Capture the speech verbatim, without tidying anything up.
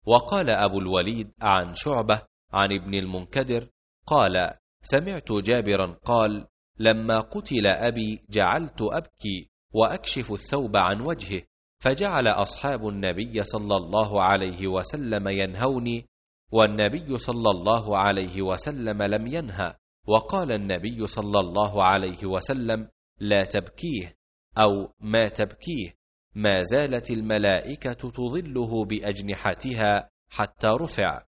وقال أبو الوليد عن شعبة عن ابن المنكدر قال: سمعت جابرا قال: لما قتل أبي جعلت أبكي وأكشف الثوب عن وجهه، فجعل أصحاب النبي صلى الله عليه وسلم ينهوني، والنبي صلى الله عليه وسلم لم ينهى، وقال النبي صلى الله عليه وسلم: لا تبكيه، أو ما تبكيه، ما زالت الملائكة تظله بأجنحتها حتى رفع.